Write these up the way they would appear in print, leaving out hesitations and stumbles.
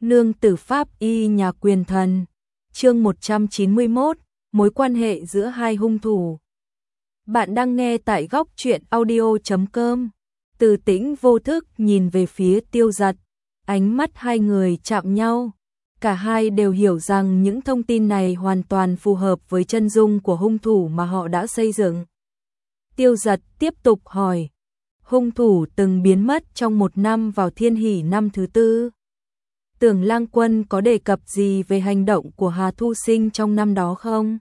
Nương tử pháp y nhà quyền thần. Chương 191, mối quan hệ giữa hai hung thủ. Bạn đang nghe tại góc truyện audio.com. Từ Tĩnh vô thức nhìn về phía Tiêu Giật, ánh mắt hai người chạm nhau. Cả hai đều hiểu rằng những thông tin này hoàn toàn phù hợp với chân dung của hung thủ mà họ đã xây dựng. Tiêu Giật tiếp tục hỏi, hung thủ từng biến mất trong 1 năm vào Thiên Hỷ năm thứ 4. Tưởng Lang Quân có đề cập gì về hành động của Hà Thu Sinh trong năm đó không?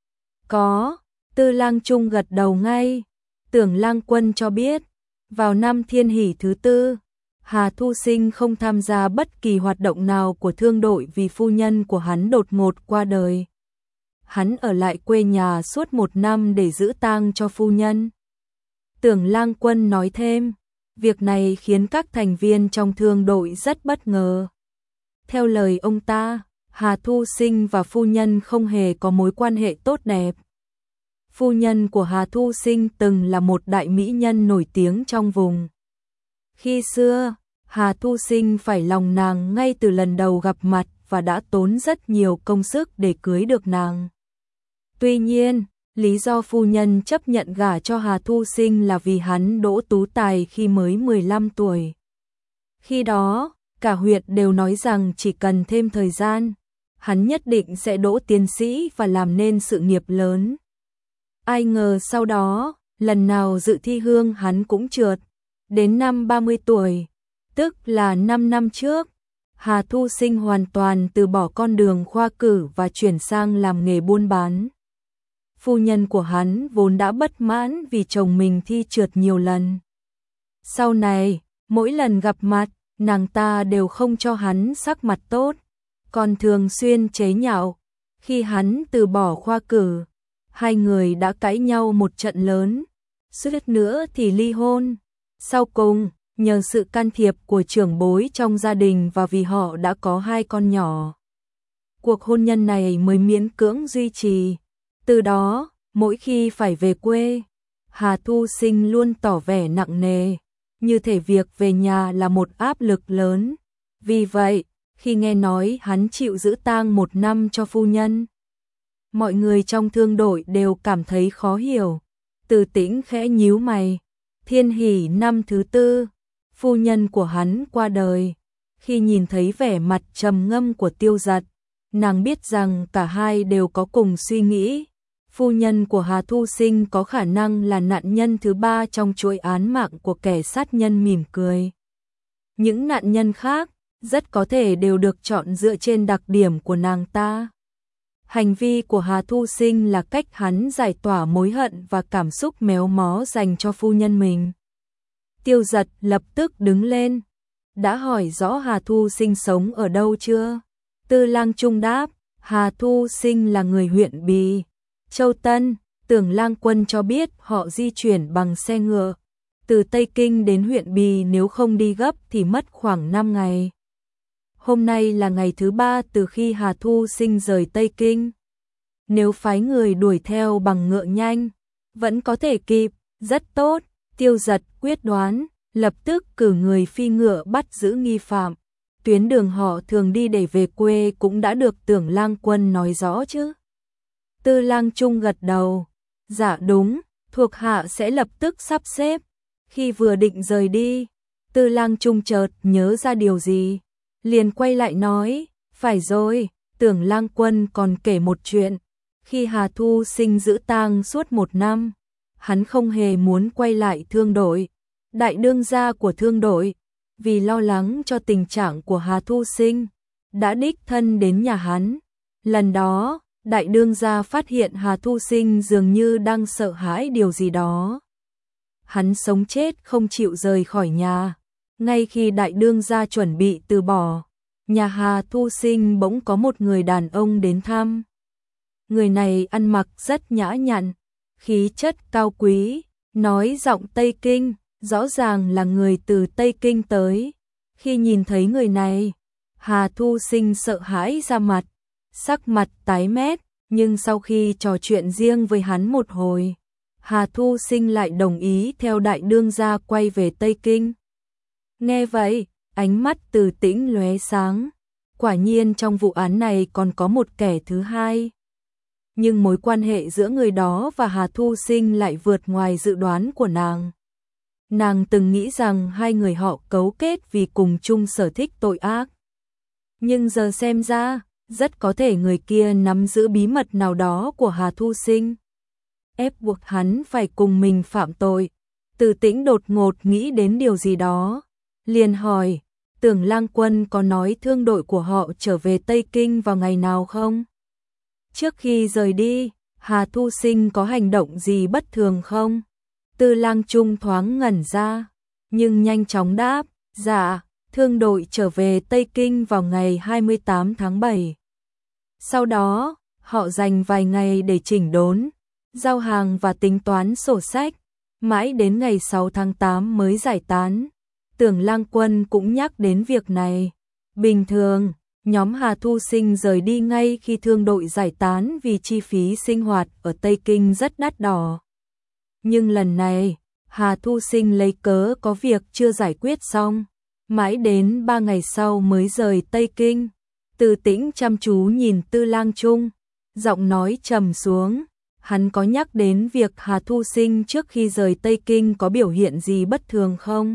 Có, Tư Lang Trung gật đầu ngay. Tưởng Lang Quân cho biết, vào năm Thiên Hỷ thứ 4, Hà Thu Sinh không tham gia bất kỳ hoạt động nào của thương đội vì phu nhân của hắn đột ngột qua đời. Hắn ở lại quê nhà suốt 1 năm để giữ tang cho phu nhân. Tưởng Lang Quân nói thêm, việc này khiến các thành viên trong thương đội rất bất ngờ. Theo lời ông ta, Hà Thu Sinh và phu nhân không hề có mối quan hệ tốt đẹp. Phu nhân của Hà Thu Sinh từng là một đại mỹ nhân nổi tiếng trong vùng. Khi xưa, Hà Thu Sinh phải lòng nàng ngay từ lần đầu gặp mặt và đã tốn rất nhiều công sức để cưới được nàng. Tuy nhiên, lý do phu nhân chấp nhận gả cho Hà Thu Sinh là vì hắn đỗ tú tài khi mới 15 tuổi. Khi đó, cả huyện đều nói rằng chỉ cần thêm thời gian, hắn nhất định sẽ đỗ tiến sĩ và làm nên sự nghiệp lớn. Ai ngờ sau đó, lần nào dự thi hương hắn cũng trượt. Đến năm 30 tuổi, tức là 5 năm trước, Hà Thu Sinh hoàn toàn từ bỏ con đường khoa cử và chuyển sang làm nghề buôn bán. Phu nhân của hắn vốn đã bất mãn vì chồng mình thi trượt nhiều lần. Sau này, mỗi lần gặp mặt, nàng ta đều không cho hắn sắc mặt tốt, còn thường xuyên chế nhạo. Khi hắn từ bỏ khoa cử, hai người đã cãi nhau một trận lớn, suýt nữa thì ly hôn. Sau cùng, nhờ sự can thiệp của trưởng bối trong gia đình và vì họ đã có 2 con nhỏ, cuộc hôn nhân này mới miễn cưỡng duy trì. Từ đó, mỗi khi phải về quê, Hà Thu Sinh luôn tỏ vẻ nặng nề, như thể việc về nhà là một áp lực lớn. Vì vậy, khi nghe nói hắn chịu giữ tang 1 năm cho phu nhân, mọi người trong thương đội đều cảm thấy khó hiểu. Từ Tĩnh khẽ nhíu mày. Thiên Hỷ năm thứ 4, phu nhân của hắn qua đời. Khi nhìn thấy vẻ mặt trầm ngâm của Tiêu Giật, nàng biết rằng cả hai đều có cùng suy nghĩ. Phu nhân của Hà Thu Sinh có khả năng là nạn nhân thứ 3 trong chuỗi án mạng của kẻ sát nhân mỉm cười. Những nạn nhân khác rất có thể đều được chọn dựa trên đặc điểm của nàng ta. Hành vi của Hà Thu Sinh là cách hắn giải tỏa mối hận và cảm xúc méo mó dành cho phu nhân mình. Tiêu Giật lập tức đứng lên. Đã hỏi rõ Hà Thu Sinh sống ở đâu chưa? Tư Lang Trung đáp, Hà Thu Sinh là người huyện Bì, Châu Tân. Tưởng Lang Quân cho biết họ di chuyển bằng xe ngựa từ Tây Kinh đến huyện Bì, nếu không đi gấp thì mất khoảng 5 ngày. Hôm nay là ngày thứ 3 từ khi Hà Thu Sinh rời Tây Kinh. Nếu phái người đuổi theo bằng ngựa nhanh, vẫn có thể kịp. Rất tốt, Tiêu Giật quyết đoán, lập tức cử người phi ngựa bắt giữ nghi phạm. Tuyến đường họ thường đi để về quê cũng đã được Tưởng Lang Quân nói rõ chứ? Tư Lang Trung gật đầu. Dạ đúng, thuộc hạ sẽ lập tức sắp xếp. Khi vừa định rời đi, Tư Lang Trung chợt nhớ ra điều gì, liền quay lại nói, phải rồi, Tưởng Lang Quân còn kể một chuyện. Khi Hà Thu Sinh giữ tang suốt 1 năm, hắn không hề muốn quay lại thương đội. Đại đương gia của thương đội, vì lo lắng cho tình trạng của Hà Thu Sinh, đã đích thân đến nhà hắn. Lần đó, đại đương gia phát hiện Hà Thu Sinh dường như đang sợ hãi điều gì đó. Hắn sống chết không chịu rời khỏi nhà. Ngay khi đại đương gia chuẩn bị từ bỏ, nhà Hà Thu Sinh bỗng có một người đàn ông đến thăm. Người này ăn mặc rất nhã nhặn, khí chất cao quý, nói giọng Tây Kinh, rõ ràng là người từ Tây Kinh tới. Khi nhìn thấy người này, Hà Thu Sinh sợ hãi ra mặt, sắc mặt tái mét, nhưng sau khi trò chuyện riêng với hắn một hồi, Hà Thu Sinh lại đồng ý theo đại đương gia quay về Tây Kinh. Nghe vậy, ánh mắt Từ Tĩnh lóe sáng. Quả nhiên trong vụ án này còn có một kẻ thứ hai. Nhưng mối quan hệ giữa người đó và Hà Thu Sinh lại vượt ngoài dự đoán của nàng. Nàng từng nghĩ rằng hai người họ cấu kết vì cùng chung sở thích tội ác. Nhưng giờ xem ra, rất có thể người kia nắm giữ bí mật nào đó của Hà Thu Sinh, ép buộc hắn phải cùng mình phạm tội. Từ Tĩnh đột ngột nghĩ đến điều gì đó, liền hỏi, Tưởng Lang Quân có nói thương đội của họ trở về Tây Kinh vào ngày nào không? Trước khi rời đi, Hà Thu Sinh có hành động gì bất thường không? Tư Lang Trung thoáng ngẩn ra, nhưng nhanh chóng đáp, dạ, thương đội trở về Tây Kinh vào ngày 28 tháng 7. Sau đó, họ dành vài ngày để chỉnh đốn, giao hàng và tính toán sổ sách, mãi đến ngày 6 tháng 8 mới giải tán. Tưởng Lang Quân cũng nhắc đến việc này. Bình thường, nhóm Hà Thu Sinh rời đi ngay khi thương đội giải tán vì chi phí sinh hoạt ở Tây Kinh rất đắt đỏ. Nhưng lần này, Hà Thu Sinh lấy cớ có việc chưa giải quyết xong, mãi đến 3 ngày sau mới rời Tây Kinh. Từ Tĩnh chăm chú nhìn Tư Lang Trung, giọng nói trầm xuống, hắn có nhắc đến việc Hà Thu Sinh trước khi rời Tây Kinh có biểu hiện gì bất thường không?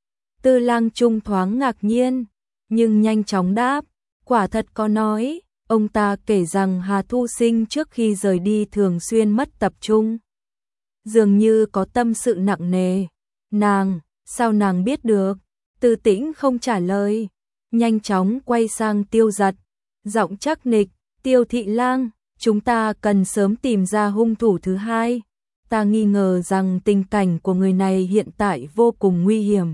Tư Lang Trung thoáng ngạc nhiên, nhưng nhanh chóng đáp, quả thật có nói, ông ta kể rằng Hà Thu Sinh trước khi rời đi thường xuyên mất tập trung. Dường như có tâm sự nặng nề. Nàng, sao nàng biết được? Từ Tĩnh không trả lời, nhanh chóng quay sang Tiêu Giật, giọng chắc nịch, Tiêu thị lang, chúng ta cần sớm tìm ra hung thủ thứ hai. Ta nghi ngờ rằng tình cảnh của người này hiện tại vô cùng nguy hiểm.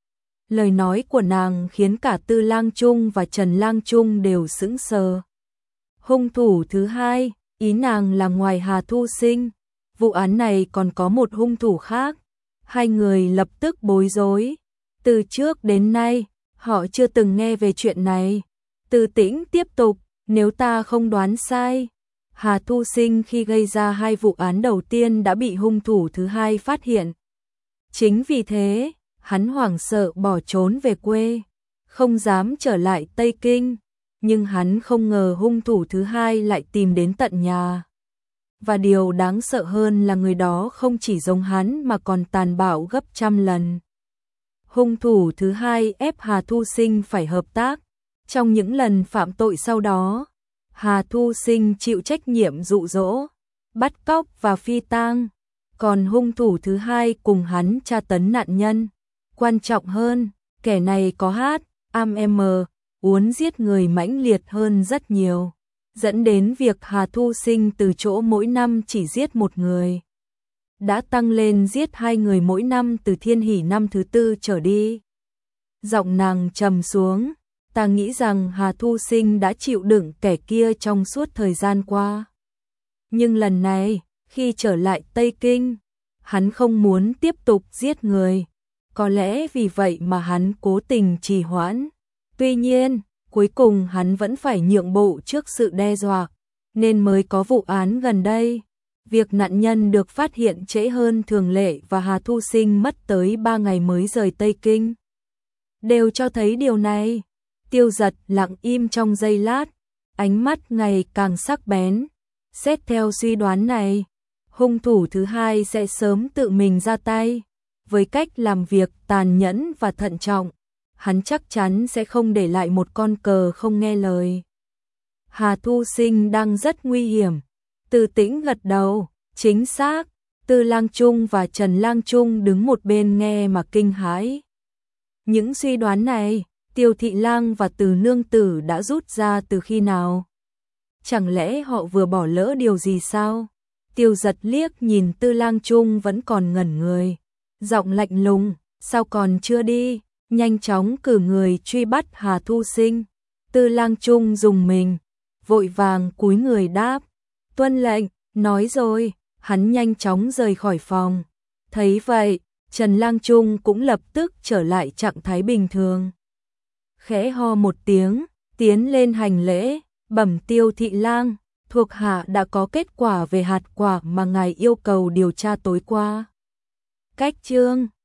Lời nói của nàng khiến cả Tư Lang Trung và Trần Lang Trung đều sững sờ. Hung thủ thứ hai, ý nàng là ngoài Hà Thu Sinh, vụ án này còn có một hung thủ khác. Hai người lập tức bối rối. Từ trước đến nay, họ chưa từng nghe về chuyện này. Từ Tĩnh tiếp tục, nếu ta không đoán sai, Hà Thu Sinh khi gây ra hai vụ án đầu tiên đã bị hung thủ thứ hai phát hiện. Chính vì thế, hắn hoảng sợ bỏ trốn về quê, không dám trở lại Tây Kinh, nhưng hắn không ngờ hung thủ thứ hai lại tìm đến tận nhà. Và điều đáng sợ hơn là người đó không chỉ giống hắn mà còn tàn bạo gấp trăm lần. Hung thủ thứ hai ép Hà Thu Sinh phải hợp tác. Trong những lần phạm tội sau đó, Hà Thu Sinh chịu trách nhiệm dụ dỗ, bắt cóc và phi tang. Còn hung thủ thứ hai cùng hắn tra tấn nạn nhân. Quan trọng hơn, kẻ này có HAM, muốn giết người mãnh liệt hơn rất nhiều, dẫn đến việc Hà Thu Sinh từ chỗ mỗi năm chỉ giết một người, đã tăng lên giết hai người mỗi năm từ Thiên Hỷ năm thứ 4 trở đi. Giọng nàng trầm xuống, ta nghĩ rằng Hà Thu Sinh đã chịu đựng kẻ kia trong suốt thời gian qua. Nhưng lần này, khi trở lại Tây Kinh, hắn không muốn tiếp tục giết người. Có lẽ vì vậy mà hắn cố tình trì hoãn. Tuy nhiên, cuối cùng hắn vẫn phải nhượng bộ trước sự đe dọa, nên mới có vụ án gần đây. Việc nạn nhân được phát hiện trễ hơn thường lệ và Hà Thu Sinh mất tới 3 ngày mới rời Tây Kinh, đều cho thấy điều này. Tiêu Giật lặng im trong giây lát, ánh mắt ngày càng sắc bén. Xét theo suy đoán này, hung thủ thứ hai sẽ sớm tự mình ra tay. Với cách làm việc tàn nhẫn và thận trọng, hắn chắc chắn sẽ không để lại một con cờ không nghe lời. Hà Thu Sinh đang rất nguy hiểm. Từ Tĩnh gật đầu, chính xác. Tư Lang Trung và Trần Lang Trung đứng một bên nghe mà kinh hãi. Những suy đoán này, Tiêu Thị Lang và Từ Nương Tử đã rút ra từ khi nào? Chẳng lẽ họ vừa bỏ lỡ điều gì sao? Tiêu Giật liếc nhìn Tư Lang Trung vẫn còn ngẩn người, giọng lạnh lùng, sao còn chưa đi? Nhanh chóng cử người truy bắt Hà Thu Sinh. Tư Lang Trung dùng mình, vội vàng cúi người đáp, tuân lệnh. Nói rồi, hắn nhanh chóng rời khỏi phòng. Thấy vậy, Trần Lang Trung cũng lập tức trở lại trạng thái bình thường. Khẽ ho một tiếng, tiến lên hành lễ, bẩm Tiêu Thị Lang, thuộc hạ đã có kết quả về hạt quả mà ngài yêu cầu điều tra tối qua. Cách chương